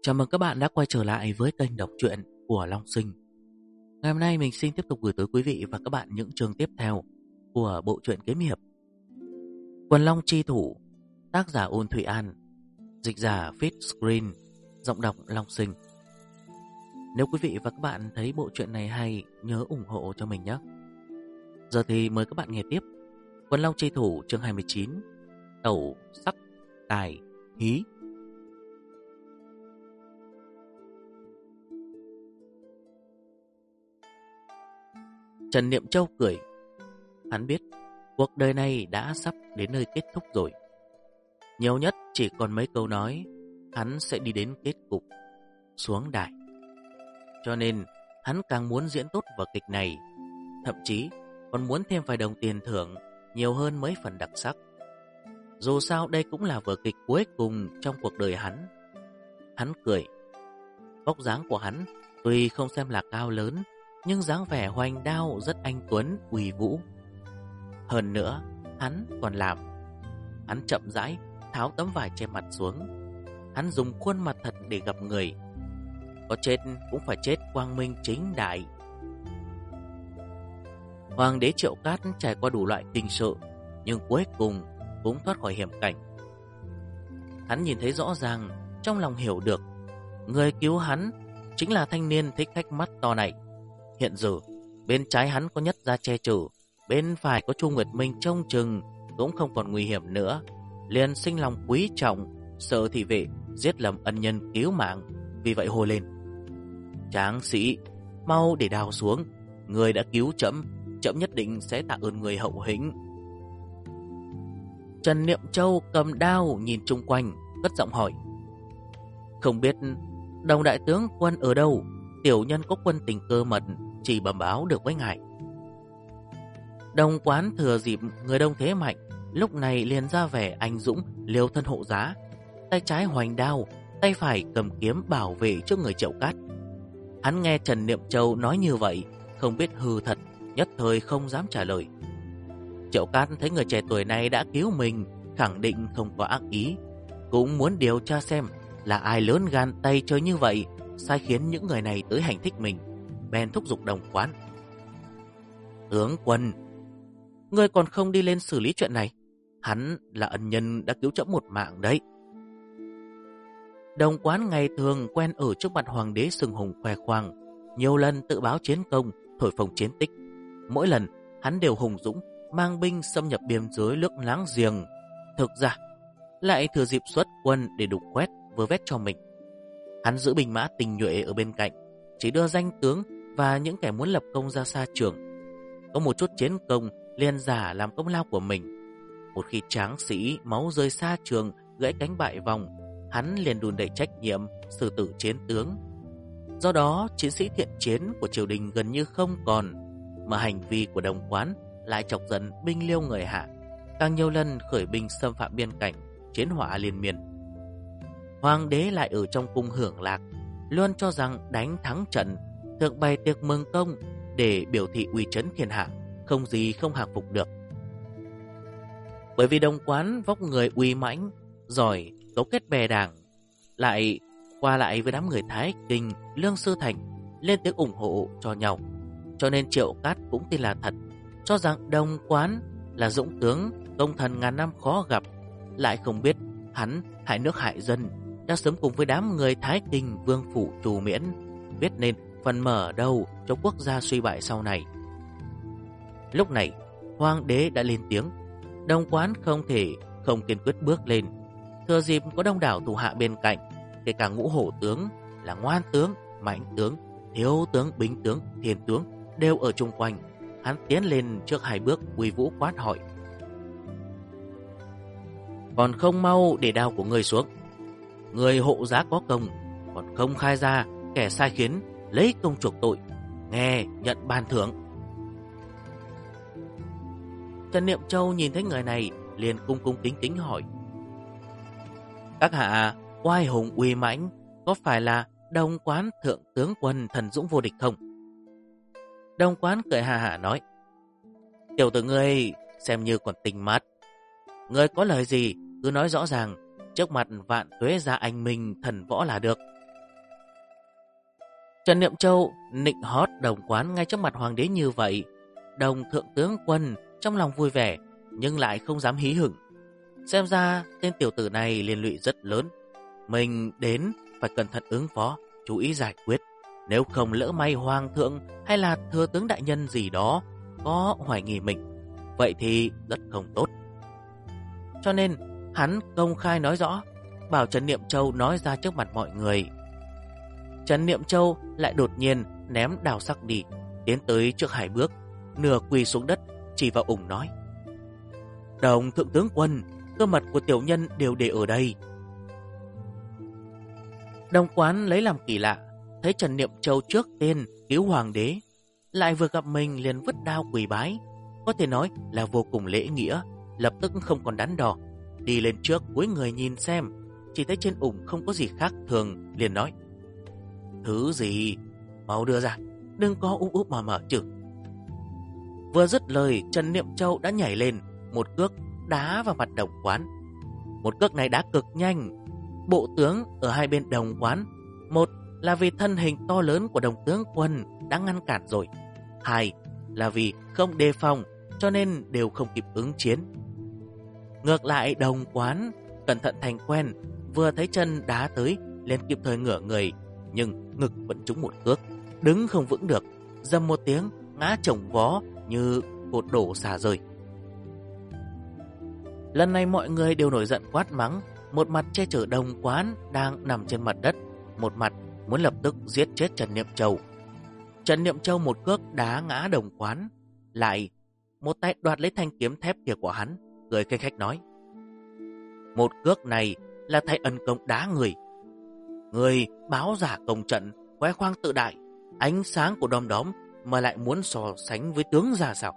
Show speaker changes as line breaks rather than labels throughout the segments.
Chào mừng các bạn đã quay trở lại với kênh đọc truyện của Long Sinh. Ngày hôm nay mình xin tiếp tục gửi tới quý vị và các bạn những chương tiếp theo của bộ truyện kiếm hiệp Quần Long Chi Thủ, tác giả Ôn Thụy An, dịch giả Fit Screen, giọng đọc Long Sinh. Nếu quý vị và các bạn thấy bộ truyện này hay, nhớ ủng hộ cho mình nhé. Giờ thì mời các bạn nghe tiếp Quần Long Chi Thủ chương 29, Tẩu Sắc Tài Hí. Trần Niệm Châu cười. Hắn biết cuộc đời này đã sắp đến nơi kết thúc rồi. Nhiều nhất chỉ còn mấy câu nói, hắn sẽ đi đến kết cục, xuống đài. Cho nên hắn càng muốn diễn tốt vở kịch này, thậm chí còn muốn thêm vài đồng tiền thưởng nhiều hơn mấy phần đặc sắc. Dù sao đây cũng là vở kịch cuối cùng trong cuộc đời hắn. Hắn cười. Vóc dáng của hắn tuy không xem là cao lớn, nhưng dáng vẻ hoành đao rất anh tuấn, uy vũ. Hơn nữa, hắn còn làm. Hắn chậm rãi tháo tấm vải che mặt xuống. Hắn dùng khuôn mặt thật để gặp người. Có chết cũng phải chết quang minh chính đại. Hoàng đế Triệu Cát trải qua đủ loại kinh sự, nhưng cuối cùng cũng thoát khỏi hiểm cảnh. Hắn nhìn thấy rõ ràng, trong lòng hiểu được, người cứu hắn chính là thanh niên thích khách mắt to này. Hiện giờ, bên trái hắn có Nhất Gia che chở, bên phải có Chu Nguyệt Minh trông chừng, cũng không còn nguy hiểm nữa. Liền sinh lòng quý trọng, sợ thị vệ giết lầm ân nhân cứu mạng, vì vậy hô lên: Tráng sĩ, mau để đao xuống, người đã cứu trẫm, trẫm nhất định sẽ tạ ơn người hậu hĩnh. Trần Niệm Châu cầm đao nhìn chung quanh, cất giọng hỏi: Không biết Đồng đại tướng quân ở đâu? Tiểu nhân có quân tình cơ mật, chỉ bẩm báo được với ngài. Đồng Quán thừa dịp người đông thế mạnh, lúc này liền ra vẻ anh dũng liều thân hộ giá, tay trái hoành đao, tay phải cầm kiếm bảo vệ trước người Triệu Cát. Hắn nghe Trần Niệm Châu nói như vậy, không biết hư thật, nhất thời không dám trả lời. Triệu Cát thấy người trẻ tuổi này đã cứu mình, khẳng định không có ác ý, cũng muốn điều tra xem là ai lớn gan tay chơi như vậy, sai khiến những người này tới hành thích mình. Bèn thúc giục Đồng Quán: Tướng quân, ngươi còn không đi lên xử lý chuyện này? Hắn là ân nhân đã cứu trẫm một mạng đấy. Đồng Quán ngày thường quen ở trước mặt hoàng đế sừng hùng khoe khoang, nhiều lần tự báo chiến công, thổi phồng chiến tích. Mỗi lần hắn đều hùng dũng mang binh xâm nhập biên giới nước láng giềng. Thực ra lại thừa dịp xuất quân để đục khoét vơ vét cho mình. Hắn giữ binh mã tinh nhuệ ở bên cạnh, chỉ đưa danh tướng và những kẻ muốn lập công ra xa trường. Có một chút chiến công liền giả làm công lao của mình. Một khi tráng sĩ máu rơi xa trường, gãy cánh bại vòng, hắn liền đùn đẩy trách nhiệm xử tử chiến tướng. Do đó chiến sĩ thiện chiến của triều đình gần như không còn, mà hành vi của Đồng Quán lại chọc giận binh liêu người Hạ, càng nhiều lần khởi binh xâm phạm biên cảnh, chiến hỏa liên miên. Hoàng đế lại ở trong cung hưởng lạc, luôn cho rằng đánh thắng trận, thượng bày tiệc mừng công để biểu thị uy chấn thiên hạ, không gì không hàng phục được. Bởi vì Đồng Quán vóc người uy mãnh, giỏi cấu kết bè đảng, lại qua lại với đám người Thái Kinh, Lương Sư Thành, lên tiếng ủng hộ cho nhau, cho nên Triệu Cát cũng tin là thật, cho rằng Đồng Quán là dũng tướng, công thần ngàn năm khó gặp. Lại không biết hắn hại nước hại dân, đã sớm cùng với đám người Thái Kinh Vương phủ trù miễn, viết nên phần mở đầu cho quốc gia suy bại sau này. Lúc này hoàng đế đã lên tiếng, Đồng Quán không thể không kiên quyết bước lên. Thừa dịp có đông đảo thủ hạ bên cạnh, kể cả ngũ hổ tướng là Ngoan tướng, Mạnh tướng, Thiếu tướng, Bính tướng, Thiên tướng đều ở chung quanh. Hắn tiến lên trước hai bước, uy vũ quát hỏi: Còn không mau để đao của người xuống. Người hộ giá có công, còn không khai ra, kẻ sai khiến lấy công chuộc tội, nghe nhận ban thưởng. Trần Niệm Châu nhìn thấy người này liền cung cung kính kính hỏi: Các hạ oai hùng uy mãnh, có phải là Đồng Quán thượng tướng quân thần dũng vô địch không? Đồng Quán cười hà hả nói: Tiểu tử ngươi xem như còn tinh mắt, ngươi có lời gì cứ nói rõ ràng, trước mặt vạn tuế gia anh minh thần võ là được. Trần Niệm Châu nịnh hót Đồng Quán ngay trước mặt hoàng đế như vậy. Đồng thượng tướng quân trong lòng vui vẻ nhưng lại không dám hí hửng. Xem ra tên tiểu tử này liên lụy rất lớn. Mình đến phải cẩn thận ứng phó, chú ý giải quyết. Nếu không lỡ may hoàng thượng hay là thừa tướng đại nhân gì đó có hoài nghi mình, vậy thì rất không tốt. Cho nên hắn công khai nói rõ, bảo Trần Niệm Châu nói ra trước mặt mọi người. Trần Niệm Châu lại đột nhiên ném đào sắc đi, tiến tới trước 2 bước, nửa quỳ xuống đất, chỉ vào ủng nói: Đồng thượng tướng quân, cơ mật của tiểu nhân đều để ở đây. Đồng Quán lấy làm kỳ lạ, thấy Trần Niệm Châu trước tên cứu hoàng đế, lại vừa gặp mình liền vứt đao quỳ bái, có thể nói là vô cùng lễ nghĩa. Lập tức không còn đắn đo, đi lên trước cúi người nhìn xem, chỉ thấy trên ủng không có gì khác thường, liền nói: Thứ gì? Mau đưa ra, đừng có úp mà mở chứ. Vừa dứt lời, Trần Niệm Châu đã nhảy lên, một cước đá vào mặt Đồng Quán. Một cước này đá cực nhanh. Bộ tướng ở hai bên Đồng Quán, một là vì thân hình to lớn của Đồng tướng quân đã ngăn cản rồi, hai là vì không đề phòng cho nên đều không kịp ứng chiến. Ngược lại Đồng Quán cẩn thận thành quen, vừa thấy chân đá tới liền kịp thời ngửa người, nhưng ngực vẫn trúng một cước, đứng không vững được, dầm một tiếng ngã chồng vó như cột đổ xả rơi. Lần này mọi người đều nổi giận quát mắng, một mặt che chở Đồng Quán đang nằm trên mặt đất, một mặt muốn lập tức giết chết Trần Niệm Châu. Trần Niệm Châu một cước đá ngã Đồng Quán, lại một tay đoạt lấy thanh kiếm thép kia của hắn, cười khanh khách nói: Một cước này là thay ân công đá người. Người báo giả công trận, khoe khoang tự đại, ánh sáng của đom đóm mà lại muốn so sánh với tướng già sao?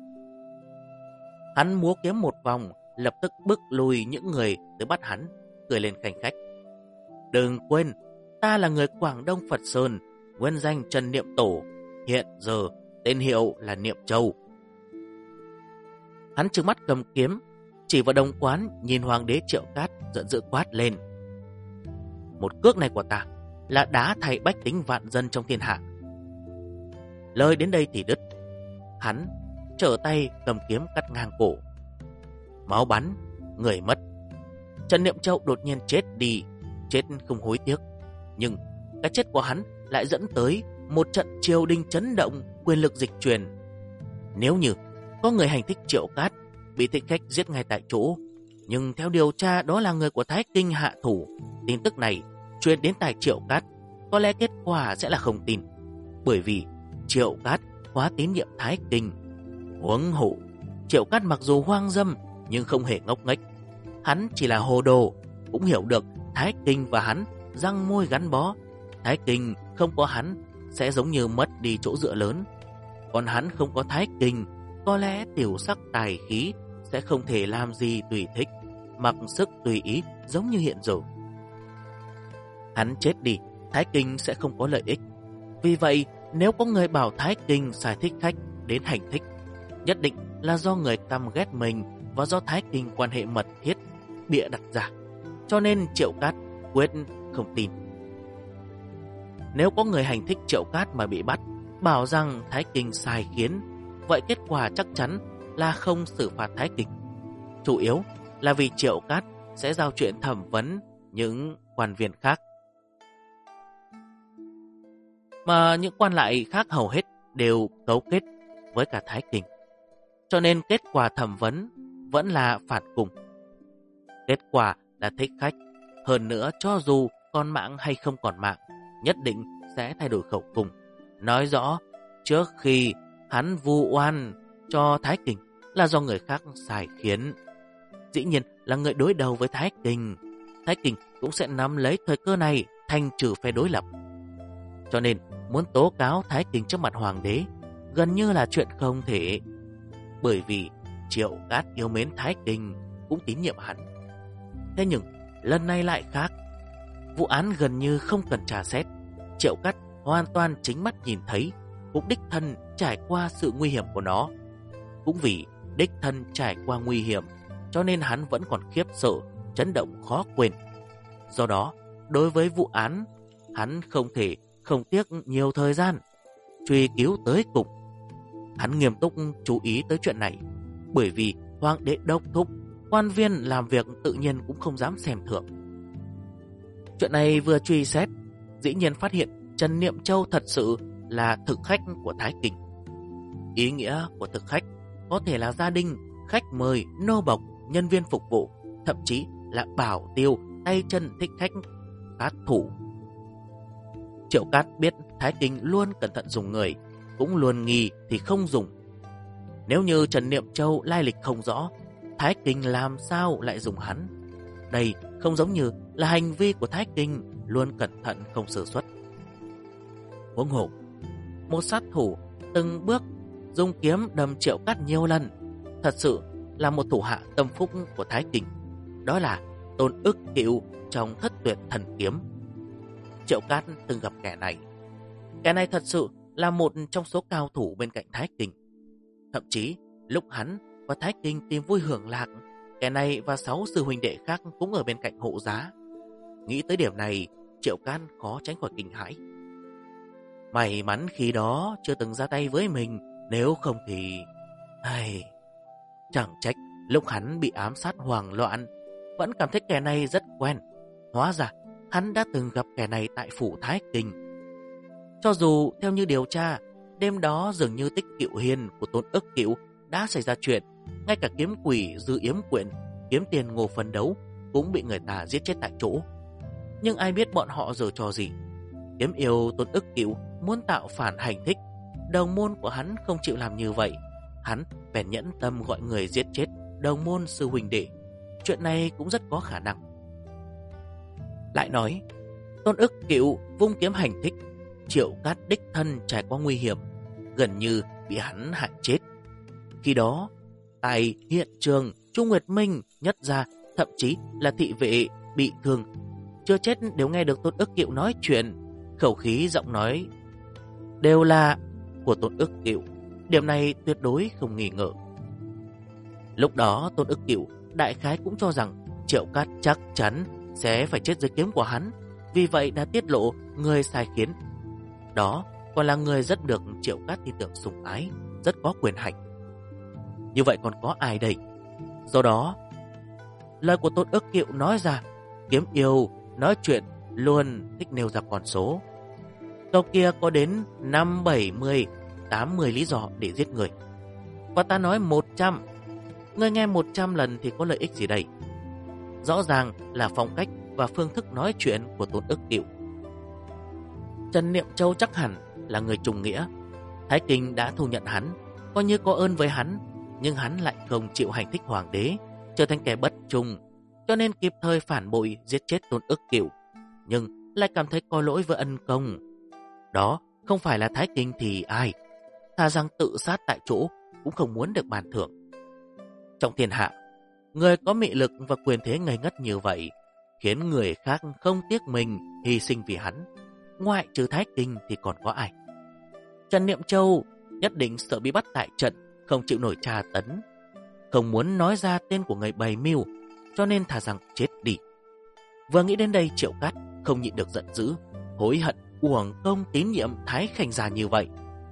Hắn múa kiếm một vòng, lập tức bức lùi những người tới bắt hắn, cười lên khanh khách: Đừng quên, ta là người Quảng Đông Phật Sơn, nguyên danh Trần Niệm Tổ, hiện giờ tên hiệu là Niệm Châu. Hắn trừng mắt cầm kiếm, chỉ vào Đồng Quán, nhìn hoàng đế Triệu Cát, giận dữ quát lên: Một cước này của ta là đá thay bách tính vạn dân trong thiên hạ. Lời đến đây thì đứt, hắn trở tay cầm kiếm cắt ngang cổ. Máu bắn, người mất. Trần Niệm Châu đột nhiên chết đi, chết không hối tiếc. Nhưng cái chết của hắn lại dẫn tới một trận triều đình chấn động, quyền lực dịch chuyển. Nếu như có người hành thích Triệu Cát, bị thích khách giết ngay tại chỗ, nhưng theo điều tra đó là người của Thái Kinh hạ thủ, tin tức này truyền đến tai Triệu Cát, có lẽ kết quả sẽ là không tin, bởi vì Triệu Cát quá tín nhiệm Thái Kinh. Huống hộ, Triệu Cát mặc dù hoang dâm nhưng không hề ngốc nghếch, hắn chỉ là hồ đồ, cũng hiểu được Thái Kinh và hắn răng môi gắn bó. Thái Kinh không có hắn sẽ giống như mất đi chỗ dựa lớn, còn hắn không có Thái Kinh, có lẽ tiểu sắc tài khí sẽ không thể làm gì tùy thích, mặc sức tùy ý giống như hiện giờ. Hắn chết đi, Thái Kinh sẽ không có lợi ích. Vì vậy, nếu có người bảo Thái Kinh sai thích khách đến hành thích, nhất định là do người căm ghét mình và do Thái Kinh quan hệ mật thiết bịa đặt ra. Cho nên Triệu Cát quyết không tin. Nếu có người hành thích Triệu Cát mà bị bắt, bảo rằng Thái Kinh sai khiến, vậy kết quả chắc chắn là không xử phạt Thái Kinh. Chủ yếu là vì Triệu Cát sẽ giao chuyện thẩm vấn những quan viên khác, mà những quan lại khác hầu hết đều cấu kết với cả Thái Kinh. Cho nên kết quả thẩm vấn vẫn là phạt cùng. Kết quả là thích khách. Hơn nữa, cho dù còn mạng hay không còn mạng, nhất định sẽ thay đổi khẩu cung. Nói rõ, trước khi hắn vu oan cho Thái Kinh là do người khác sai khiến. Dĩ nhiên là người đối đầu với Thái Kinh. Thái Kinh cũng sẽ nắm lấy thời cơ này thanh trừ phe đối lập. Cho nên, muốn tố cáo Thái Kinh trước mặt hoàng đế gần như là chuyện không thể. Bởi vì Triệu Cát yêu mến Thái Kinh, cũng tín nhiệm hắn. Thế nhưng, lần này lại khác. Vụ án gần như không cần tra xét. Triệu Cát hoàn toàn chính mắt nhìn thấy, cũng đích thân trải qua sự nguy hiểm của nó. Cũng vì đích thân trải qua nguy hiểm, cho nên hắn vẫn còn khiếp sợ, chấn động khó quên. Do đó, đối với vụ án, hắn không thể không tiếc nhiều thời gian, truy cứu tới cùng. Hắn nghiêm túc chú ý tới chuyện này, bởi vì hoàng đế đốc thúc, quan viên làm việc tự nhiên cũng không dám xem thường. Chuyện này vừa truy xét, dĩ nhiên phát hiện Trần Niệm Châu thật sự là thực khách của Thái Kinh. Ý nghĩa của thực khách có thể là gia đình, khách mời, nô bộc, nhân viên phục vụ, thậm chí là bảo tiêu, tay chân thích khách, sát thủ. Triệu Cát biết Thái Kinh luôn cẩn thận dùng người, cũng luôn nghi thì không dùng. Nếu như Trần Niệm Châu lai lịch không rõ, Thái Kinh làm sao lại dùng hắn? Đây không giống như là hành vi của Thái Kinh luôn cẩn thận không sơ suất. Huống hồ, một sát thủ từng bước dùng kiếm đâm Triệu Cát nhiều lần, thật sự là một thủ hạ tâm phúc của Thái Kinh. Đó là Tôn Ức Cựu trong Thất Tuyệt Thần Kiếm. Triệu Cát từng gặp kẻ này. Kẻ này thật sự là một trong số cao thủ bên cạnh Thái Kinh. Thậm chí lúc hắn và Thái Kinh tìm vui hưởng lạc, kẻ này và 6 sư huynh đệ khác cũng ở bên cạnh hộ giá. Nghĩ tới điểm này, Triệu Cát khó tránh khỏi kinh hãi. May mắn khi đó chưa từng ra tay với mình, nếu không thì... Chẳng trách lúc hắn bị ám sát hoảng loạn, vẫn cảm thấy kẻ này rất quen. Hóa ra hắn đã từng gặp kẻ này tại phủ Thái Kinh. Cho dù theo như điều tra, đêm đó dường như Tích Cựu Hiên của Tôn Ức Cựu đã xảy ra chuyện, ngay cả kiếm quỷ Dư Yếm Quyện, kiếm tiền Ngô Phấn Đấu cũng bị người ta giết chết tại chỗ. Nhưng ai biết bọn họ giở trò gì? Kiếm yêu Tôn Ức Cựu muốn tạo phản hành thích, đồng môn của hắn không chịu làm như vậy. Hắn bèn nhẫn tâm gọi người giết chết đồng môn sư huynh đệ. Chuyện này cũng rất có khả năng. Lại nói, Tôn Ức Cựu vung kiếm hành thích, Triệu Cát đích thân trải qua nguy hiểm, gần như bị hắn hại chết. Khi đó, tại hiện trường, Chu Nguyệt Minh, Nhất Gia, thậm chí là thị vệ bị thương, chưa chết đều nghe được Tôn Ức Cựu nói chuyện. Khẩu khí giọng nói đều là của Tôn Ức Cựu. Điểm này tuyệt đối không nghi ngờ. Lúc đó Tôn Ức Cựu đại khái cũng cho rằng Triệu Cát chắc chắn sẽ phải chết dưới kiếm của hắn, vì vậy đã tiết lộ người sai khiến. Đó còn là người rất được Triệu Cát tin tưởng sủng ái, rất có quyền hành. Như vậy còn có ai đây? Do đó, lời của Tôn Ức Cựu nói ra, kiếm yêu nói chuyện luôn thích nêu ra con số. Câu kia có đến 5, 70, 80 lý do để giết người. Và ta nói 100. Người nghe 100 lần thì có lợi ích gì đây? Rõ ràng là phong cách và phương thức nói chuyện của Tôn Ức Cựu. Trần Niệm Châu chắc hẳn là người trùng nghĩa. Thái Kinh đã thu nhận hắn, coi như có ơn với hắn, nhưng hắn lại không chịu hành thích hoàng đế, trở thành kẻ bất trung, cho nên kịp thời phản bội giết chết Tôn Ức Cựu, nhưng lại cảm thấy có lỗi với ân công. Đó không phải là Thái Kinh thì ai? Thà rằng tự sát tại chỗ cũng không muốn được ban thưởng. Trong thiên hạ, người có mị lực và quyền thế ngây ngất như vậy, khiến người khác không tiếc mình hy sinh vì hắn. Ngoại trừ Thái Kinh thì còn có ai? Trần Niệm Châu nhất định sợ bị bắt tại trận, không chịu nổi tra tấn, không muốn nói ra tên của người bày mưu, cho nên thà rằng chết đi. Vừa nghĩ đến đây, Triệu Cát không nhịn được giận dữ, hối hận uổng công tín nhiệm Thái Khanh gia như vậy.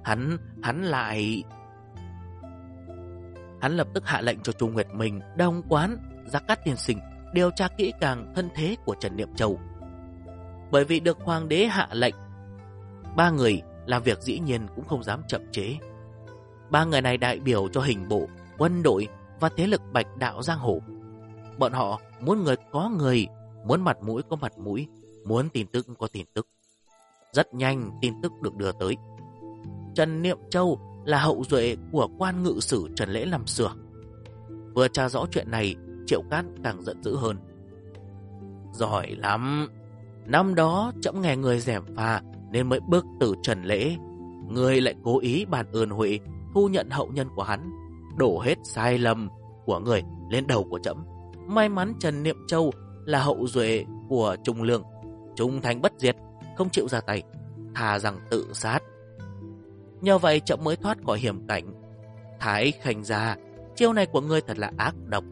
Hắn lập tức hạ lệnh cho Chu Nguyệt Minh, Đồng Quán, Gia Cát tiên sinh điều tra kỹ càng thân thế của Trần Niệm Châu. Bởi vì được hoàng đế hạ lệnh, ba người làm việc dĩ nhiên cũng không dám chậm chế. Ba người này đại biểu cho hình bộ, quân đội và thế lực Bạch Đạo giang hồ. Bọn họ muốn người có người, muốn mặt mũi có mặt mũi, muốn tin tức có tin tức. Rất nhanh tin tức được đưa tới. Trần Niệm Châu là hậu duệ của quan ngự sử Trần Lễ năm xưa. Vừa tra rõ chuyện này, Triệu Cát càng giận dữ hơn. Giỏi lắm! Năm đó trẫm nghe người gièm pha nên mới bức tử Trần Lễ. Người lại cố ý bàn ơn huệ, thu nhận hậu nhân của hắn, đổ hết sai lầm của người lên đầu của trẫm. May mắn Trần Niệm Châu là hậu duệ của Trung Lương, trung thành bất diệt, không chịu ra tay, thà rằng tự sát. Nhờ vậy trẫm mới thoát khỏi hiểm cảnh. Thái Khanh gia, chiêu này của ngươi thật là ác độc.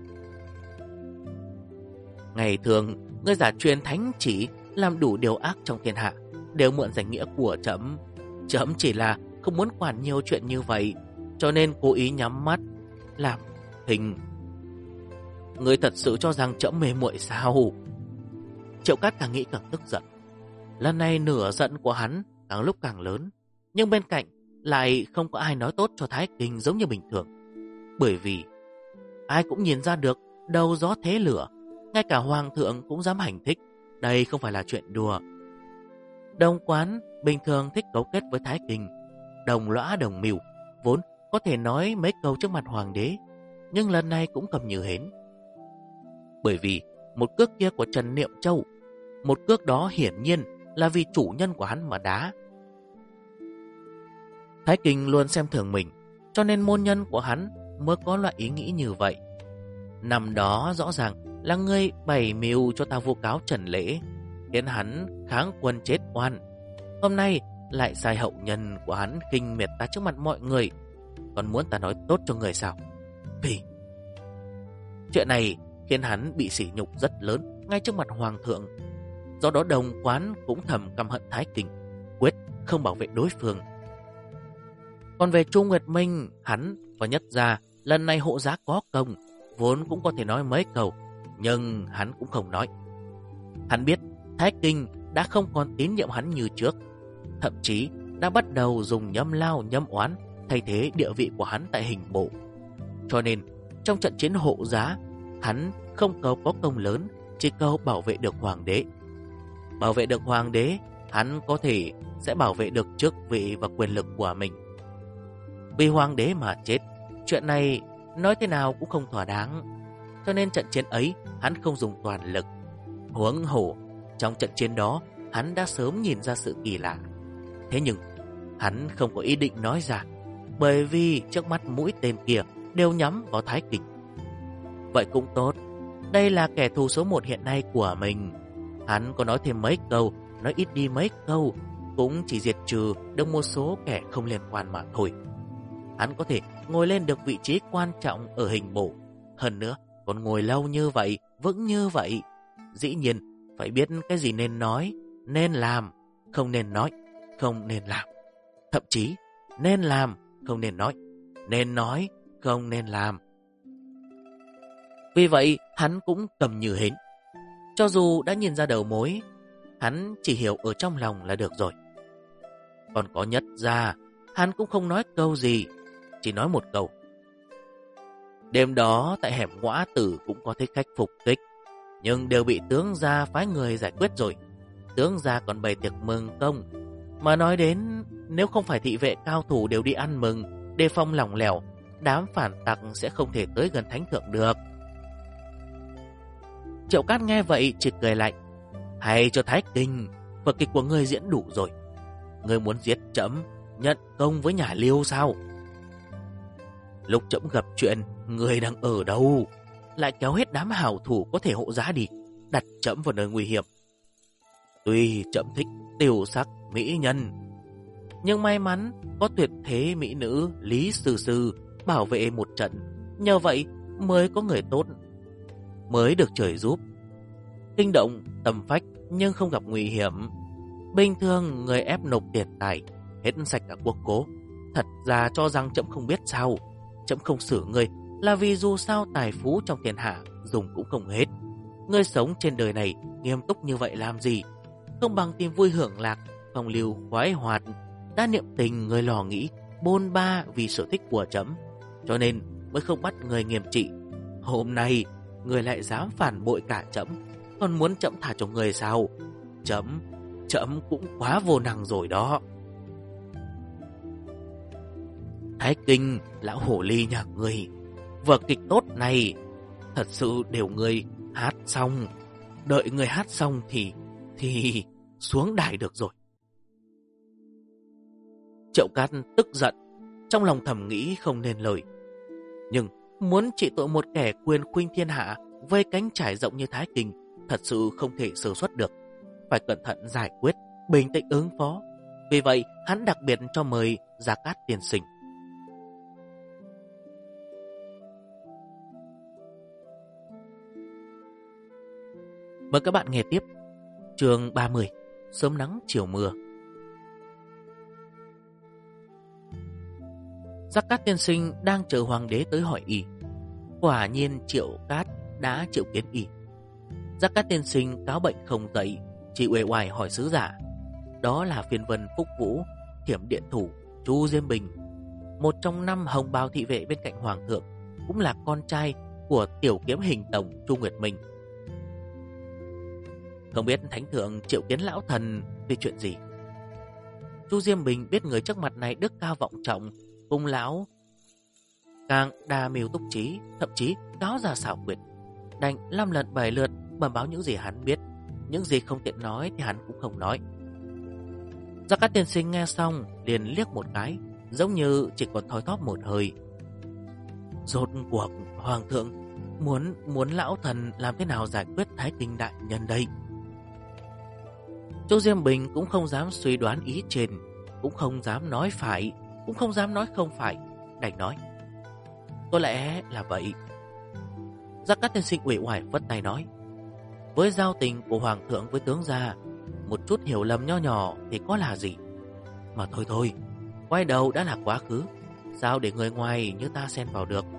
Ngày thường ngươi giả truyền thánh chỉ, làm đủ điều ác trong thiên hạ, đều mượn danh nghĩa của trẫm. Trẫm chỉ là không muốn quản nhiều chuyện như vậy, cho nên cố ý nhắm mắt làm hình. Ngươi thật sự cho rằng trẫm mê muội sao? Triệu Cát càng nghĩ càng tức giận. Lần này nửa giận của hắn càng lúc càng lớn, nhưng bên cạnh lại không có ai nói tốt cho Thái Kinh giống như bình thường. Bởi vì ai cũng nhìn ra được đầu gió thế lửa, ngay cả hoàng thượng cũng dám hành thích. Đây không phải là chuyện đùa. Đồng Quán bình thường thích cấu kết với Thái Kinh, đồng lõa đồng mưu, vốn có thể nói mấy câu trước mặt hoàng đế, nhưng lần này cũng cầm như hến. Bởi vì một cước kia của Trần Niệm Châu, một cước đó hiển nhiên là vì chủ nhân của hắn mà đá. Thái Kinh luôn xem thường mình, cho nên môn nhân của hắn mới có loại ý nghĩ như vậy. Năm đó rõ ràng là ngươi bày mưu cho ta vu cáo Trần Lễ, khiến hắn kháng quân chết oan. Hôm nay lại sai hậu nhân của hắn khinh miệt ta trước mặt mọi người, còn muốn ta nói tốt cho người sao? Vì chuyện này khiến hắn bị sỉ nhục rất lớn ngay trước mặt hoàng thượng. Do đó Đồng Quán cũng thầm căm hận Thái Kinh, quyết không bảo vệ đối phương. Còn về Chu Nguyệt Minh, hắn và Nhất Gia lần này hộ giá có công, vốn cũng có thể nói mấy câu, nhưng hắn cũng không nói. Hắn biết Thái Kinh đã không còn tín nhiệm hắn như trước, thậm chí đã bắt đầu dùng nhâm lao nhâm oán thay thế địa vị của hắn tại hình bộ. Cho nên trong trận chiến hộ giá, hắn không cầu có công lớn, chỉ cầu bảo vệ được hoàng đế. Bảo vệ được hoàng đế, hắn có thể sẽ bảo vệ được chức vị và quyền lực của mình. Vì hoàng đế mà chết, chuyện này nói thế nào cũng không thỏa đáng. Cho nên trận chiến ấy hắn không dùng toàn lực. Huống hồ trong trận chiến đó hắn đã sớm nhìn ra sự kỳ lạ. Thế nhưng hắn không có ý định nói ra, bởi vì trước mắt mũi tên kia đều nhắm vào Thái Kinh. Vậy cũng tốt, đây là kẻ thù số 1 hiện nay của mình. Hắn có nói thêm mấy câu, nói ít đi mấy câu, cũng chỉ diệt trừ được một số kẻ không liên quan mà thôi. Hắn có thể ngồi lên được vị trí quan trọng ở hình bộ. Hơn nữa, còn ngồi lâu như vậy, vững như vậy. Dĩ nhiên, phải biết cái gì nên nói, nên làm, không nên nói, không nên làm. Thậm chí, nên làm, không nên nói, không nên làm. Vì vậy, hắn cũng cầm như hến. Cho dù đã nhìn ra đầu mối, hắn chỉ hiểu ở trong lòng là được rồi. Còn có Nhất Gia, hắn cũng không nói câu gì, chỉ nói một câu. Đêm đó tại hẻm Ngõa Tử cũng có thích khách phục kích, nhưng đều bị tướng gia phái người giải quyết rồi. Tướng gia còn bày tiệc mừng công. Mà nói đến, nếu không phải thị vệ cao thủ đều đi ăn mừng, đề phòng lỏng lẻo, đám phản tặc sẽ không thể tới gần thánh thượng được. Triệu Cát nghe vậy chỉ cười lạnh. Hay cho Thái Kinh, vở kịch của ngươi diễn đủ rồi. Ngươi muốn giết trẫm, nhận công với nhà Liêu sao? Lúc trẫm gặp chuyện, ngươi đang ở đâu? Lại kéo hết đám hảo thủ có thể hộ giá đi, đặt trẫm vào nơi nguy hiểm. Tuy trẫm thích tiểu sắc mỹ nhân, nhưng may mắn có tuyệt thế mỹ nữ Lý Sư Sư bảo vệ một trận. Nhờ vậy mới có người tốt, mới được trời giúp. Kinh động tầm phách nhưng không gặp nguy hiểm. Bình thường người ép nộp tiền tài, hết sạch cả quốc cố. Thật ra cho rằng trẫm không biết sao. Trẫm không xử ngươi là vì dù sao tài phú trong thiên hạ dùng cũng không hết. Ngươi sống trên đời này nghiêm túc như vậy làm gì? Không bằng tìm vui hưởng lạc, phong lưu khoái hoạt. Đã niệm tình người lò nghĩ, bôn ba vì sở thích của trẫm, cho nên mới không bắt người nghiêm trị. Hôm nay người lại dám phản bội cả trẫm, còn muốn trẫm thả cho người sao? Trẫm cũng quá vô năng rồi đó. Thái Kinh, lão hổ ly nhà ngươi, vở kịch tốt này thật sự đều ngươi hát xong. Đợi ngươi hát xong thì xuống đài được rồi. Triệu Cát tức giận, trong lòng thầm nghĩ không nên lời. Nhưng muốn trị tội một kẻ quyền khuynh thiên hạ, vây cánh trải rộng như Thái Kinh, thật sự không thể sử xuất được. Phải cẩn thận giải quyết, bình tĩnh ứng phó. Vì vậy, hắn đặc biệt cho mời Gia Cát tiên sinh. Mời các bạn nghe tiếp chương 30, sớm nắng chiều mưa. Giác Cát tiên sinh đang chờ hoàng đế tới hỏi y. Quả nhiên Triệu Cát đã triệu kiến y. Giác Cát tiên sinh cáo bệnh không dậy, chỉ uể oải hỏi sứ giả. Đó là phiên vân Phúc Vũ, Thiểm Điện Thủ, Chu Diêm Bình, một trong 5 hồng bào thị vệ bên cạnh hoàng thượng, cũng là con trai của tiểu kiếm hình tổng Chu Nguyệt Minh. Không biết thánh thượng triệu kiến lão thần vì chuyện gì? Chu Diêm Bình biết người trước mặt này đức cao vọng trọng, cùng lão càng đa mưu túc trí, thậm chí cáo ra xảo quyệt, đành 5 lần 7 lượt bẩm báo những gì hắn biết, những gì không tiện nói thì hắn cũng không nói. Giác Cát tiên sinh nghe xong liền liếc một cái, giống như chỉ còn thoi thóp một hơi. Rốt cuộc hoàng thượng muốn lão thần làm thế nào giải quyết Thái Kinh đại nhân đây? Chu Diêm Bình cũng không dám suy đoán ý trên, cũng không dám nói phải, cũng không dám nói không phải, đành nói có lẽ là vậy. Giác Cát tiên sinh uể oải vất tay nói, với giao tình của hoàng thượng với tướng gia, một chút hiểu lầm nho nhỏ thì có là gì. Mà thôi, quay đầu đã là quá khứ, sao để người ngoài như ta xen vào được.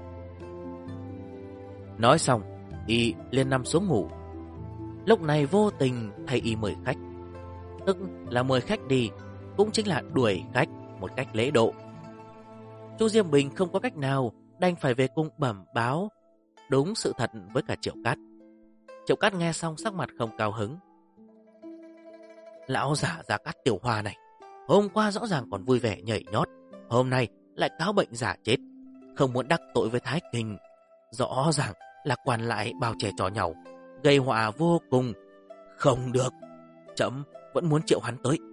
Nói xong, y liền nằm xuống ngủ. Lúc này vô tình thầy y mời khách, tức là mời khách đi, cũng chính là đuổi khách một cách lễ độ. Chu Diêm Bình không có cách nào, đành phải về cung bẩm báo đúng sự thật với cả Triệu Cát. Triệu Cát nghe xong sắc mặt không cao hứng. Lão giả Gia Cát Tiểu Hoa này, hôm qua rõ ràng còn vui vẻ nhảy nhót, hôm nay lại cáo bệnh giả chết, không muốn đắc tội với Thái Kinh, rõ ràng là quan lại bao che trò nhàu, gây họa vô cùng. Không được, chấm vẫn muốn triệu hắn tới.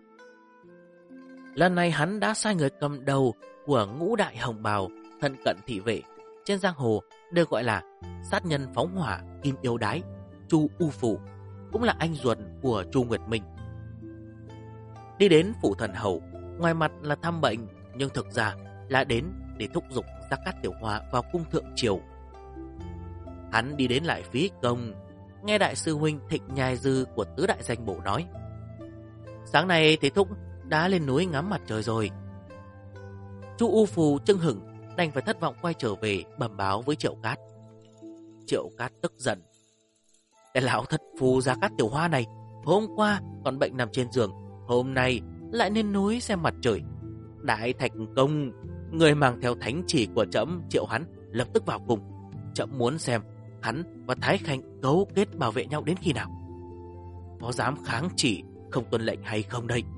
Lần này hắn đã sai người cầm đầu của ngũ đại hồng bào thân cận thị vệ trên giang hồ đều gọi là sát nhân phóng hỏa Kim Yêu Đái, Chu U Phủ, cũng là anh ruột của Chu Nguyệt Minh. Đi đến phủ thần hầu, ngoài mặt là thăm bệnh, nhưng thực ra là đến để thúc giục Giác Cát Tiểu Hoa vào cung thượng triều. Hắn đi đến lại phí công, nghe đại sư huynh Thịnh Nhai Dư của tứ đại danh bổ nói, sáng nay thầy thúc đã lên núi ngắm mặt trời rồi. Chu U Phù chưng hửng, đành phải thất vọng quay trở về bẩm báo với Triệu Cát. Triệu Cát tức giận, cái lão thất phù Gia Cát Tiểu Hoa này, hôm qua còn bệnh nằm trên giường, hôm nay lại lên núi xem mặt trời. Đại Thạch Công, người mang theo thánh chỉ của trẫm triệu hắn lập tức vào cùng. Trẫm muốn xem hắn và Thái Khanh cấu kết bảo vệ nhau đến khi nào, có dám kháng chỉ không tuân lệnh hay không đây.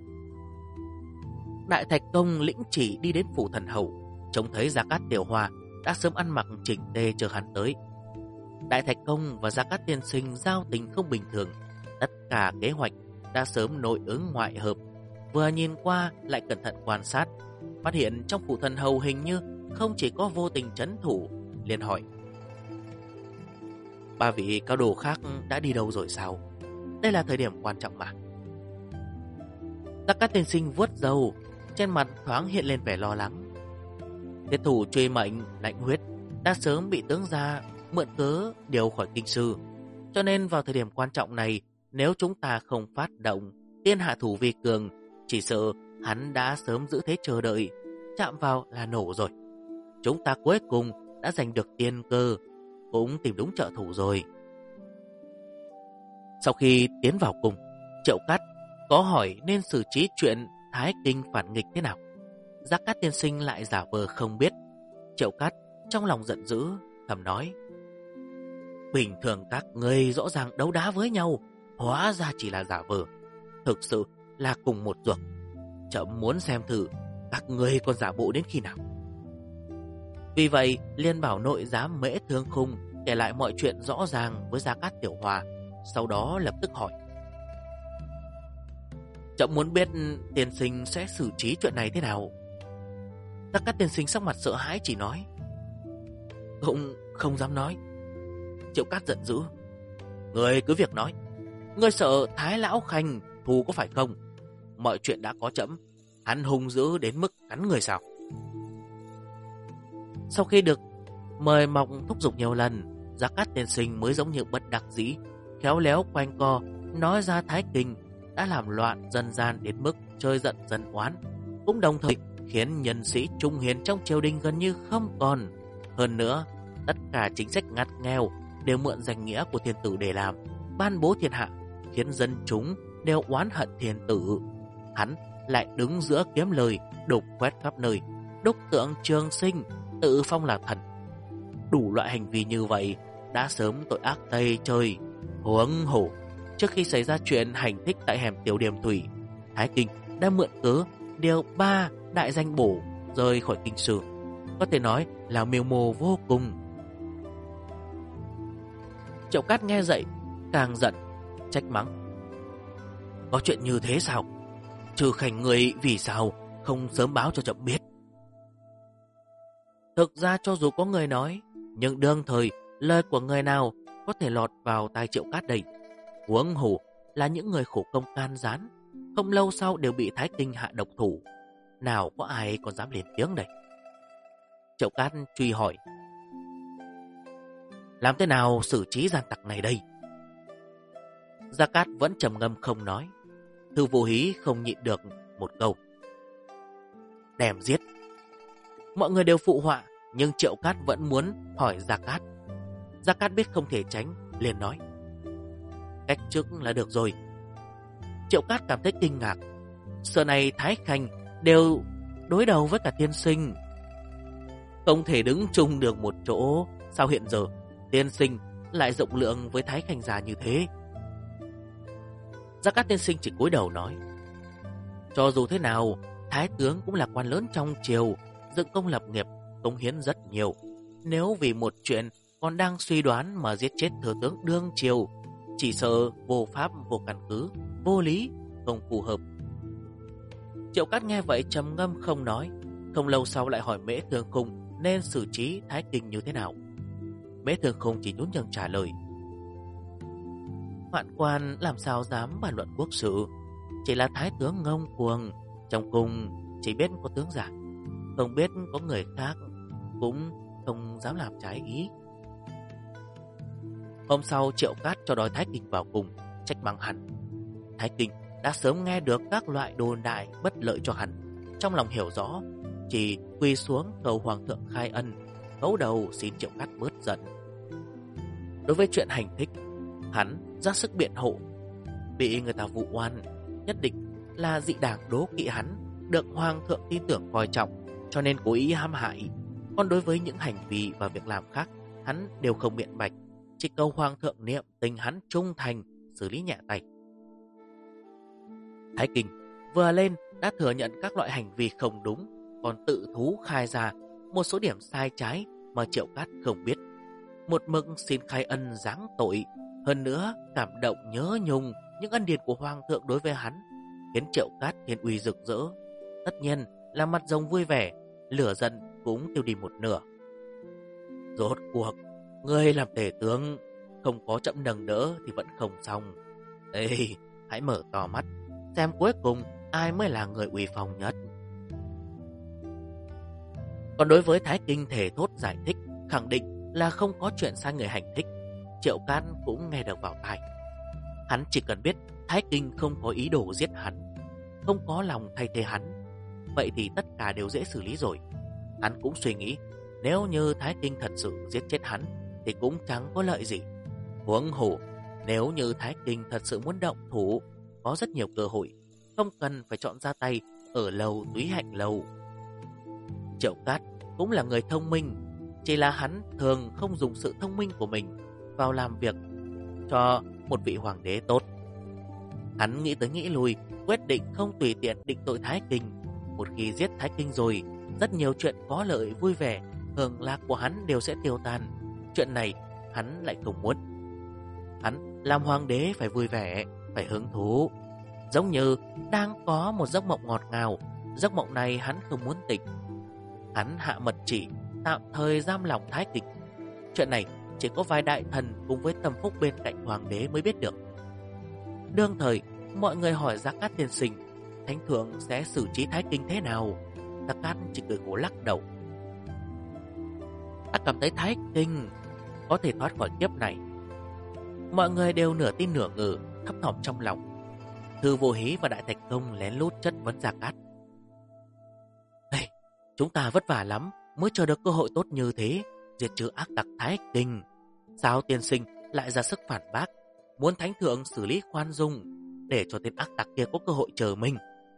Đại Thạch Công lĩnh chỉ đi đến phủ thần hầu, trông thấy Gia Cát Tiểu Hoa đã sớm ăn mặc chỉnh tề chờ hắn tới. Đại Thạch Công và Gia Cát tiên sinh giao tình không bình thường, tất cả kế hoạch đã sớm nội ứng ngoại hợp. Vừa nhìn qua lại cẩn thận quan sát, phát hiện trong phủ thần hầu hình như không chỉ có vô tình trấn thủ, liền hỏi, ba vị cao đồ khác đã đi đâu rồi sao? Đây là thời điểm quan trọng mà. Giác Cát tiên sinh vuốt râu, trên mặt thoáng hiện lên vẻ lo lắng. Thiết thủ truy mệnh Lãnh Huyết đã sớm bị tướng gia mượn cớ điều khỏi kinh sư, cho nên vào thời điểm quan trọng này, nếu chúng ta không phát động tiên hạ thủ vi cường, chỉ sợ hắn đã sớm giữ thế chờ đợi, chạm vào là nổ rồi. Chúng ta cuối cùng đã giành được tiên cơ, cũng tìm đúng trợ thủ rồi. Sau khi tiến vào cung, Triệu Cát có hỏi nên xử trí chuyện Thái Kinh phản nghịch thế nào. Giác Cát tiên sinh lại giả vờ không biết. Triệu Cát trong lòng giận dữ, thầm nói, bình thường các ngươi rõ ràng đấu đá với nhau, hóa ra chỉ là giả vờ, thực sự là cùng một ruột. Chậm muốn xem thử các ngươi còn giả bộ đến khi nào. Vì vậy liền bảo nội giám Mễ Thương Khung kể lại mọi chuyện rõ ràng với Gia Cát Tiểu Hoa, sau đó lập tức hỏi, chậm muốn biết tiên sinh sẽ xử trí chuyện này thế nào. Gia Cát tiên sinh sắc mặt sợ hãi chỉ nói, không dám nói. Triệu Cát giận dữ, người cứ việc nói, người sợ Thái Lão Khanh thù có phải không? Mọi chuyện đã có chậm, hắn hung dữ đến mức cắn người sao? Sau khi được mời mọc thúc giục nhiều lần, Gia Cát tiên sinh mới giống như bất đắc dĩ, khéo léo quanh co nói ra Thái Kinh đã làm loạn dân gian đến mức chơi giận dân oán, cũng đồng thời khiến nhân sĩ trung hiền trong triều đình gần như không còn. Hơn nữa, tất cả chính sách ngặt nghèo đều mượn danh nghĩa của thiên tử để làm, ban bố thiên hạ, khiến dân chúng đều oán hận thiên tử. Hắn lại đứng giữa kiếm lời, đục khoét khắp nơi, đúc tượng Trường Sinh, tự phong là thần. Đủ loại hành vi như vậy đã sớm tội ác tây trời. Huống hồ, trước khi xảy ra chuyện hành thích tại hẻm Tiểu Điềm Thủy, Thái Kinh đã mượn cớ điều 3 đại danh bổ rời khỏi kinh sư, có thể nói là mưu mô vô cùng. Triệu Cát nghe vậy càng giận, trách mắng: có chuyện như thế sao? Trừ Khanh người vì sao không sớm báo cho chậm biết? Thực ra cho dù có người nói, nhưng đương thời lời của người nào có thể lọt vào tai Triệu Cát đây? Huống hồ là những người khổ công can gián, không lâu sau đều bị Thái Kinh hạ độc thủ. Nào có ai còn dám lên tiếng đây? Triệu Cát truy hỏi: làm thế nào xử trí gian tặc này đây? Gia Cát vẫn trầm ngâm không nói. Thư Vô Hí không nhịn được một câu: đem giết. Mọi người đều phụ họa, nhưng Triệu Cát vẫn muốn hỏi Gia Cát. Gia Cát biết không thể tránh, liền nói: cách chức là được rồi. Triệu Cát cảm thấy kinh ngạc. Xưa này Thái Khanh đều đối đầu với cả tiên sinh, không thể đứng chung được một chỗ. Sao hiện giờ tiên sinh lại rộng lượng với Thái Khanh già như thế? Gia Cát tiên sinh chỉ cúi đầu nói: cho dù thế nào, Thái tướng cũng là quan lớn trong triều, dựng công lập nghiệp, cống hiến rất nhiều. Nếu vì một chuyện còn đang suy đoán mà giết chết thừa tướng đương triều, chỉ sợ vô pháp, vô căn cứ, vô lý, không phù hợp. Triệu Cát nghe vậy trầm ngâm không nói. Không lâu sau lại hỏi Mễ Thương Khung nên xử trí Thái Kinh như thế nào. Mễ Thương Khung chỉ nhún nhường trả lời: hoạn quan làm sao dám bàn luận quốc sự, chỉ là thái tướng ngông cuồng, trong cung chỉ biết có tướng giả, không biết có người khác, cũng không dám làm trái ý. Hôm sau Triệu Cát cho đòi Thái Kinh vào cùng, trách mắng hắn. Thái Kinh đã sớm nghe được các loại đồn đại bất lợi cho hắn, trong lòng hiểu rõ, chỉ quỳ xuống cầu hoàng thượng khai ân, cấu đầu xin Triệu Cát bớt giận. Đối với chuyện hành thích, hắn ra sức biện hộ. Bị người ta vụ oan, nhất định là dị đảng đố kỵ hắn, được hoàng thượng tin tưởng coi trọng, cho nên cố ý hãm hại. Còn đối với những hành vi và việc làm khác, hắn đều không biện bạch, chỉ cầu hoàng thượng niệm tình hắn trung thành, xử lý nhẹ tay. Thái Kinh vừa lên đã thừa nhận các loại hành vi không đúng, còn tự thú khai ra một số điểm sai trái mà Triệu Cát không biết. Một mực xin khai ân giáng tội, hơn nữa cảm động nhớ nhung những ân điển của hoàng thượng đối với hắn, khiến Triệu Cát thiên uy rực rỡ. Tất nhiên là mặt rồng vui vẻ, lửa giận cũng tiêu đi một nửa. Rốt cuộc ngươi làm tể tướng, không có chậm nâng đỡ thì vẫn không xong. Đây, hãy mở to mắt, xem cuối cùng ai mới là người uy phong nhất. Còn đối với Thái Kinh thể thốt giải thích, khẳng định là không có chuyện sai người hành thích, Triệu Cát cũng nghe được vào tai. Hắn chỉ cần biết Thái Kinh không có ý đồ giết hắn, không có lòng thay thế hắn, vậy thì tất cả đều dễ xử lý rồi. Hắn cũng suy nghĩ, nếu như Thái Kinh thật sự giết chết hắn thì cũng chẳng có lợi gì. Huống hồ, nếu như Thái Kinh thật sự muốn động thủ, có rất nhiều cơ hội, không cần phải chọn ra tay ở lầu túy hạnh lầu. Triệu Cát cũng là người thông minh, chỉ là hắn thường không dùng sự thông minh của mình vào làm việc cho một vị hoàng đế tốt. Hắn nghĩ tới nghĩ lui, quyết định không tùy tiện định tội Thái Kinh. Một khi giết Thái Kinh rồi, rất nhiều chuyện có lợi vui vẻ, hưởng lạc của hắn đều sẽ tiêu tan. Chuyện này hắn lại không muốn. Hắn làm hoàng đế phải vui vẻ, phải hứng thú, giống như đang có một giấc mộng ngọt ngào. Giấc mộng này hắn không muốn tỉnh. Hắn hạ mật chỉ tạm thời giam lỏng Thái Kinh. Chuyện này chỉ có vài đại thần cùng với tâm phúc bên cạnh hoàng đế mới biết được. Đương thời, mọi người hỏi Gia Cát tiên sinh, thánh thượng sẽ xử trí Thái Kinh thế nào? Gia Cát chỉ cười khổ lắc đầu. Ta cảm thấy Thái Kinh có thể thoát khỏi kiếp này. Mọi người đều nửa tin nửa ngờ, thấp thỏm trong lòng. Thư Vô Hí và Đại Thạch Công lén lút chất vấn Gia Cát. Hey, chúng ta vất vả lắm mới chờ được cơ hội tốt như thế, diệt trừ ác tặc Thái Kinh. Sao tiên sinh lại ra sức phản bác, muốn thánh thượng xử lý khoan dung, để cho tên ác tặc kia có cơ hội chờ mình?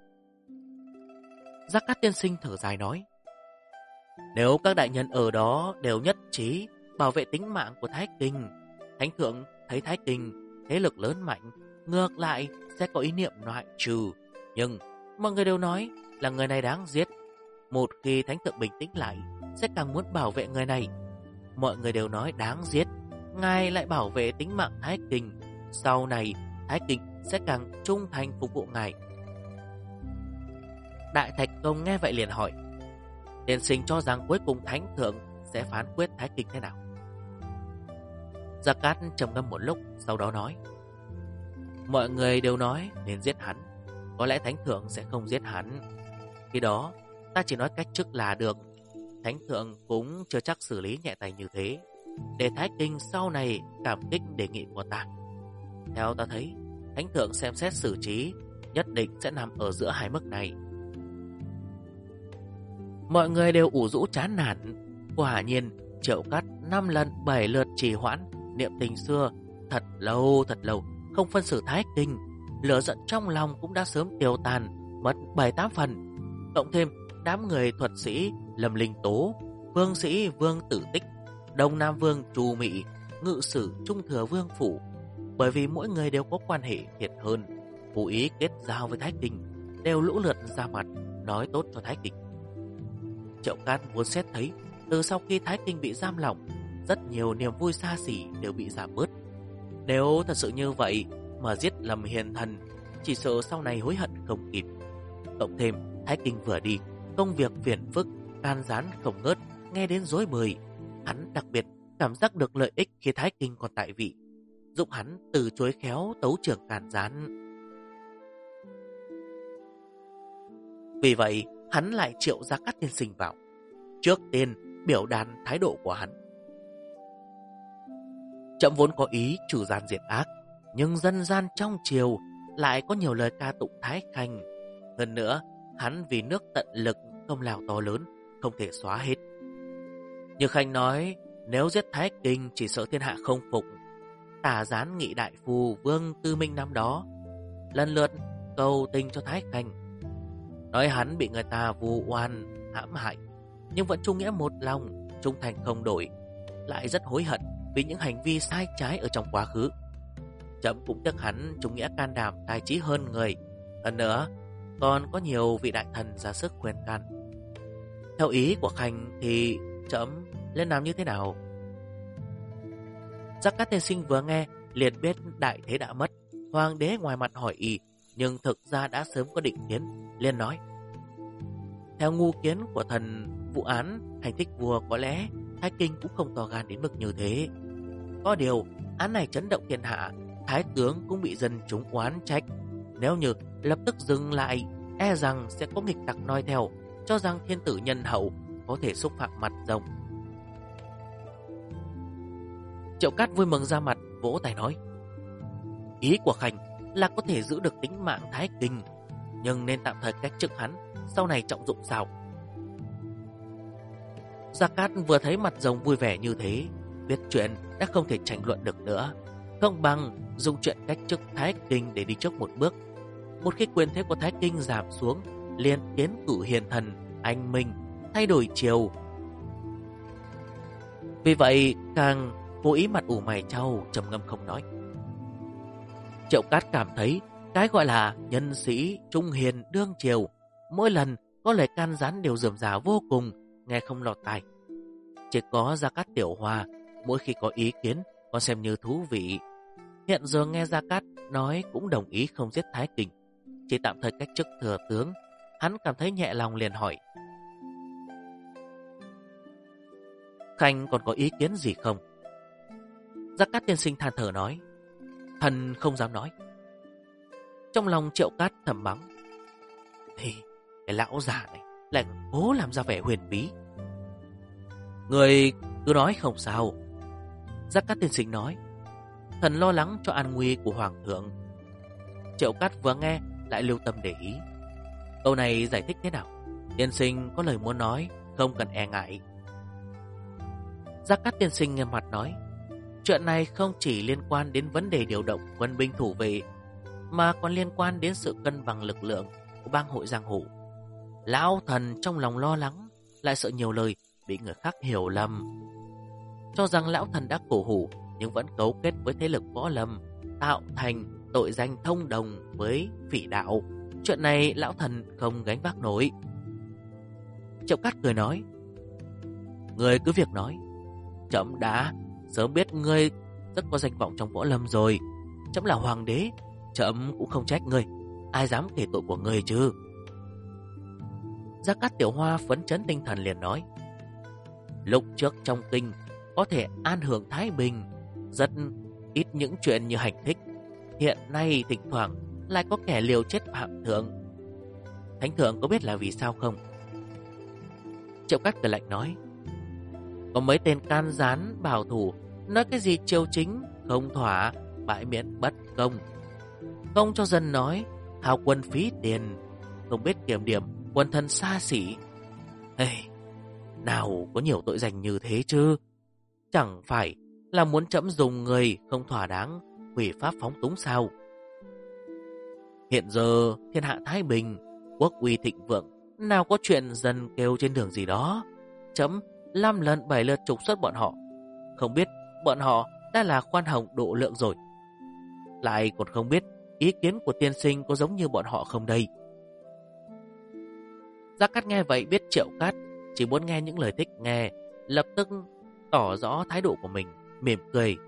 Gia Cát tiên sinh thở dài nói, nếu các đại nhân ở đó đều nhất trí bảo vệ tính mạng của Thái Kinh, thánh thượng thấy Thái Kinh thế lực lớn mạnh, ngược lại sẽ có ý niệm loại trừ. Nhưng mọi người đều nói là người này đáng giết. Một khi thánh thượng bình tĩnh lại, sẽ càng muốn bảo vệ người này. Mọi người đều nói đáng giết, ngài lại bảo vệ tính mạng Thái Kinh. Sau này Thái Kinh sẽ càng trung thành phục vụ ngài. Đại Thạch Công nghe vậy liền hỏi, tiên sinh cho rằng cuối cùng thánh thượng sẽ phán quyết Thái Kinh thế nào? Gia Cát trầm ngâm một lúc, sau đó nói, mọi người đều nói nên giết hắn. Có lẽ thánh thượng sẽ không giết hắn. Khi đó ta chỉ nói cách chức là được. Thánh thượng cũng chưa chắc xử lý nhẹ tay như thế, để Thái Kinh sau này cảm kích đề nghị của ta. Theo ta thấy, thánh thượng xem xét xử trí nhất định sẽ nằm ở giữa hai mức này. Mọi người đều ủ rũ chán nản. Quả nhiên Triệu Cát 5 lần 7 lượt trì hoãn niệm tình xưa thật lâu không phân xử Thái Kinh. Lửa giận trong lòng cũng đã sớm tiêu tan mất 7-8 phần. Cộng thêm đám người thuật sĩ Lâm Linh Tố, vương sĩ Vương Tử Tích, Đông Nam Vương Trù Mị, ngự sử Trung Thừa Vương Phủ, bởi vì mỗi người đều có quan hệ thiệt hơn, cố ý kết giao với Thái Kinh, đều lũ lượt ra mặt nói tốt cho Thái Kinh. Triệu Cát muốn xét thấy, từ sau khi Thái Kinh bị giam lỏng, rất nhiều niềm vui xa xỉ đều bị giảm bớt. Nếu thật sự như vậy mà giết Lâm Hiền Thần, chỉ sợ sau này hối hận không kịp. Cộng thêm Thái Kinh vừa đi, công việc phiền phức, can gián không ngớt, nghe đến rối bời. Hắn đặc biệt cảm giác được lợi ích khi Thái Kinh còn tại vị, giúp hắn từ chối khéo tấu trưởng can gián. Vì vậy, hắn lại triệu Gia Cát tiên sinh vào, trước tiên biểu đạt thái độ của hắn. Trẫm vốn có ý trừ gian diệt ác, nhưng dân gian trong triều lại có nhiều lời ca tụng Thái Khanh. Hơn nữa, hắn vì nước tận lực, công lao to lớn, không thể xóa hết. Như Khanh nói, nếu giết Thái Kinh chỉ sợ thiên hạ không phục. Tả gián nghị đại phu Vương Tư Minh năm đó lần lượt cầu tình cho Thái Khanh, nói hắn bị người ta vu oan hãm hại, nhưng vẫn trung nghĩa một lòng, trung thành không đổi, lại rất hối hận vì những hành vi sai trái ở trong quá khứ. Trẫm cũng tiếc hắn trung nghĩa can đảm tài trí hơn người. Hơn nữa, còn có nhiều vị đại thần ra sức khuyên can. Theo ý của Khanh thì trẫm nên làm như thế nào? Gia Cát tiên sinh vừa nghe liền biết đại thế đã mất. Hoàng đế ngoài mặt hỏi ý, nhưng thực ra đã sớm có định kiến, liền nói, theo ngu kiến của thần vụ án hành thích vua, có lẽ Thái Kinh cũng không to gan đến mức như thế. Có điều án này chấn động thiên hạ, Thái tướng cũng bị dân chúng oán trách. Nếu như lập tức dừng lại, e rằng sẽ có nghịch tặc noi theo, cho rằng thiên tử nhân hậu có thể xúc phạm mặt rồng. Triệu Cát vui mừng ra mặt, vỗ tay nói, ý của Khanh là có thể giữ được tính mạng Thái Kinh, nhưng nên tạm thời cách chức hắn, sau này trọng dụng sao? Gia Cát vừa thấy mặt rồng vui vẻ như thế, biết chuyện đã không thể tranh luận được nữa, không bằng dùng chuyện cách chức Thái Kinh để đi trước một bước. Một khi quyền thế của Thái Kinh giảm xuống, liền tiến cử hiền thần anh minh, thay đổi triều. Vì vậy càng cố ý mặt ủ mày chau, trầm ngâm không nói. Triệu Cát cảm thấy cái gọi là nhân sĩ trung hiền đương triều, mỗi lần có lời can gián đều rườm rà vô cùng, nghe không lọt tai. Chỉ có Gia Cát Tiểu Hoa mỗi khi có ý kiến còn xem như thú vị. Hiện giờ nghe Gia Cát nói cũng đồng ý không giết Thái Kinh, chỉ tạm thời cách chức thừa tướng. Hắn cảm thấy nhẹ lòng liền hỏi, Khanh còn có ý kiến gì không? Gia Cát tiên sinh than thở nói, thần không dám nói. Trong lòng Triệu Cát thầm mắng, thì cái lão già này lại cố làm ra vẻ huyền bí. Người cứ nói không sao. Gia Cát tiên sinh nói, thần lo lắng cho an nguy của hoàng thượng. Triệu Cát vừa nghe lại lưu tâm để ý. Câu này giải thích thế nào? Tiên sinh có lời muốn nói, không cần e ngại. Gia Cát tiên sinh nghiêm mặt nói, chuyện này không chỉ liên quan đến vấn đề điều động quân binh thủ vệ, mà còn liên quan đến sự cân bằng lực lượng của bang hội giang hồ. Lão thần trong lòng lo lắng, lại sợ nhiều lời bị người khác hiểu lầm, cho rằng lão thần đã cổ hủ nhưng vẫn cấu kết với thế lực võ lâm, tạo thành tội danh thông đồng với phỉ đạo. Chuyện này lão thần không gánh vác nổi. Triệu Cát cười nói, ngươi cứ việc nói, trẫm đã sớm biết ngươi rất có danh vọng trong võ lâm rồi. Trẫm là hoàng đế, trẫm cũng không trách ngươi, ai dám kể tội của ngươi chứ. Gia Cát Tiểu Hoa phấn chấn tinh thần liền nói, lúc trước trong kinh có thể an hưởng thái bình, rất ít những chuyện như hành thích. Hiện nay thỉnh thoảng lại có kẻ liều chết phạm thượng. Thánh thượng có biết là vì sao không? Triệu Cát cười lạnh nói, có mấy tên can gián bảo thủ nói cái gì triều chính không thỏa, bãi miễn bất công, không cho dân nói, hao quân phí tiền, không biết kiểm điểm quân thân xa xỉ. Hey, nào có nhiều tội danh như thế chứ? Chẳng phải là muốn trẫm dùng người không thỏa đáng hủy pháp phóng túng sao? Hiện giờ thiên hạ thái bình, quốc uy thịnh vượng, nào có chuyện dân kêu trên đường gì đó. Trẫm 5 lần 7 lượt trục xuất bọn họ, không biết bọn họ đã là khoan hồng độ lượng rồi, lại còn không biết ý kiến của tiên sinh có giống như bọn họ không đây. Gia Cát nghe vậy biết Triệu Cát chỉ muốn nghe những lời thích nghe, lập tức tỏ rõ thái độ của mình, mỉm cười.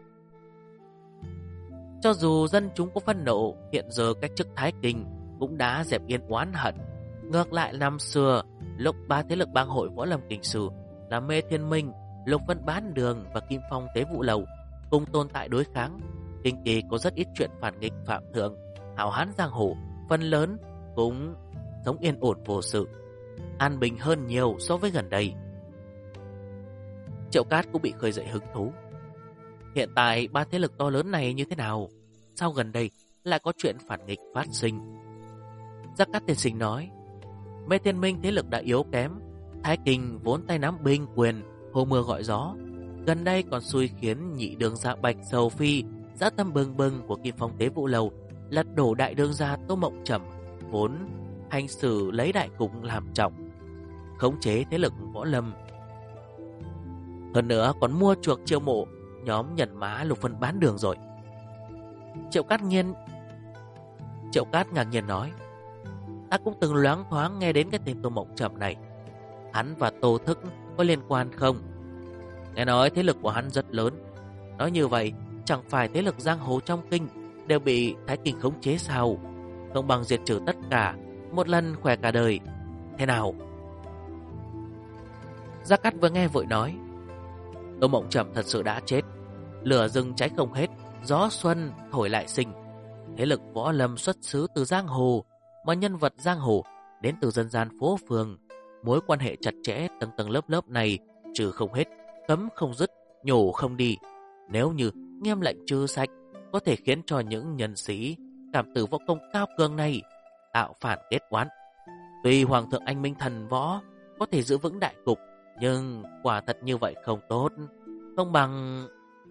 Cho dù dân chúng có phẫn nộ, hiện giờ cách chức Thái Kinh cũng đã dẹp yên oán hận. Ngược lại năm xưa, lúc ba thế lực bang hội võ lâm kình sử là Mê Thiên Minh, Lục Vân Bán Đường và Kim Phong Tế Vụ Lầu cùng tồn tại đối kháng, kinh kỳ có rất ít chuyện phản nghịch phạm thượng. Hảo hán giang hồ phần lớn cũng sống yên ổn vô sự, an bình hơn nhiều so với gần đây. Triệu Cát cũng bị khơi dậy hứng thú. Hiện tại ba thế lực to lớn này như thế nào? Sao gần đây lại có chuyện phản nghịch phát sinh? Gia Cát tiên sinh nói, Mê Thiên Minh thế lực đã yếu kém, Thái Kinh vốn tay nắm binh quyền, hô mưa gọi gió, gần đây còn xui khiến nhị đường gia Bạch Sầu Phi, dã tâm bừng bừng của Kim Phong Tế Vụ Lầu lật đổ đại đường gia Tô Mộng Trầm, vốn hành xử lấy đại cục làm trọng, khống chế thế lực võ lâm. Hơn nữa còn mua chuộc chiêu mộ nhóm nhân mã Lục Vân Bán Đường rồi. Triệu Cát ngạc nhiên nói, ta cũng từng loáng thoáng nghe đến cái tên Tô Mộng Trầm này. Hắn và Tô Thức có liên quan không? Nghe nói thế lực của hắn rất lớn. Nói như vậy, chẳng phải thế lực giang hồ trong kinh đều bị Thái Kinh khống chế sao? Không bằng diệt trừ tất cả, một lần khỏe cả đời. Thế nào? Gia Cát vừa nghe vội nói, Tô Mộng Trầm thật sự đã chết. Lửa rừng cháy không hết, gió xuân thổi lại sinh. Thế lực võ lâm xuất xứ từ giang hồ, mà nhân vật giang hồ đến từ dân gian phố phường. Mối quan hệ chặt chẽ tầng tầng lớp lớp này trừ không hết, cấm không dứt, nhổ không đi. Nếu như nghiêm lệnh trừ sạch, có thể khiến cho những nhân sĩ cảm tử võ công cao cường này tạo phản kết oán. Tuy Hoàng thượng anh minh thần võ có thể giữ vững đại cục, nhưng quả thật như vậy không tốt, không bằng...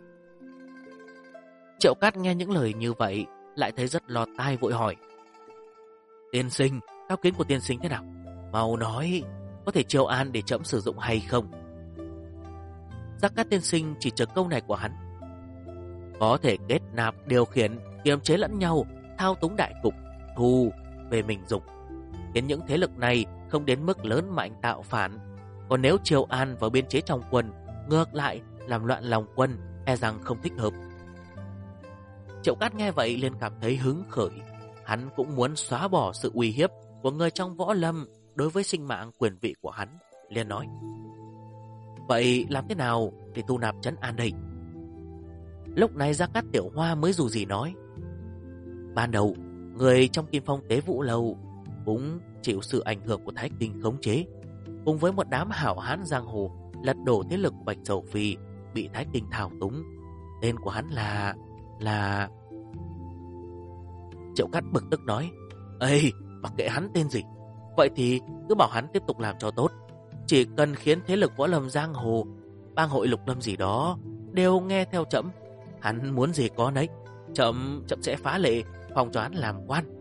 Triệu Cát nghe những lời như vậy lại thấy rất lo tai, vội hỏi, tiên sinh, cao kiến của tiên sinh thế nào? Mau nói, có thể chiêu an để trẫm sử dụng hay không? Gia Cát tiên sinh chỉ chờ câu này của hắn. Có thể kết nạp, điều khiển, kiềm chế lẫn nhau, thao túng đại cục, thu về mình dùng, khiến những thế lực này không đến mức lớn mạnh tạo phản. Còn nếu chiêu an vào biên chế trong quân, ngược lại làm loạn lòng quân, e rằng không thích hợp. Triệu Cát nghe vậy liền cảm thấy hứng khởi. Hắn cũng muốn xóa bỏ sự uy hiếp của người trong võ lâm đối với sinh mạng quyền vị của hắn, liền nói, vậy làm thế nào để thu nạp trấn an đây? Lúc này Gia Cát Tiểu Hoa mới dù gì nói, ban đầu người trong Kim Phong Tế Vụ Lầu cũng chịu sự ảnh hưởng của Thái Kinh khống chế, cùng với một đám hảo hán giang hồ lật đổ thế lực Bạch Sầu Phi bị Thái Kinh thao túng. Tên của hắn là là... Triệu Cát bực tức nói, ây, mặc kệ hắn tên gì, vậy thì cứ bảo hắn tiếp tục làm cho tốt. Chỉ cần khiến thế lực võ lâm giang hồ, bang hội lục lâm gì đó đều nghe theo trẫm, hắn muốn gì có nấy. Trẫm sẽ phá lệ, phòng cho hắn làm quan.